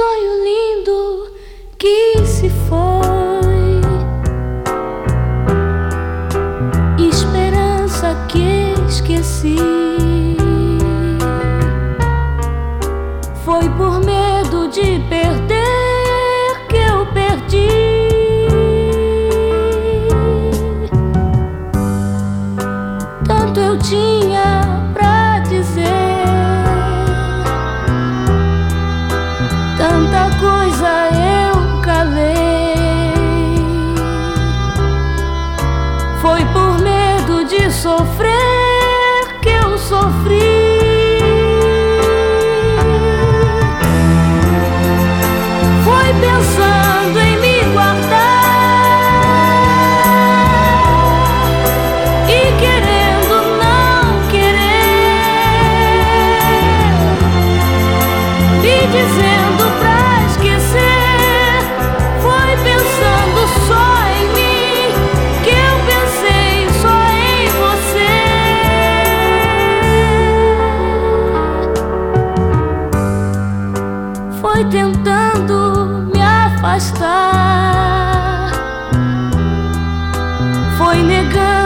sonho lindo que se foi, esperança que esqueci. Foi por medo de perder que eu perdi. Tanto eu tinha pra dizer, tanta coisa eu calei. Foi por medo de sofrer que eu sofri. Foi pensando em me guardar e querendo não querer, me dizendo pra esquecer. Foi pensando só em mim que eu pensei só em você. Foi tentando me afastar, foi negando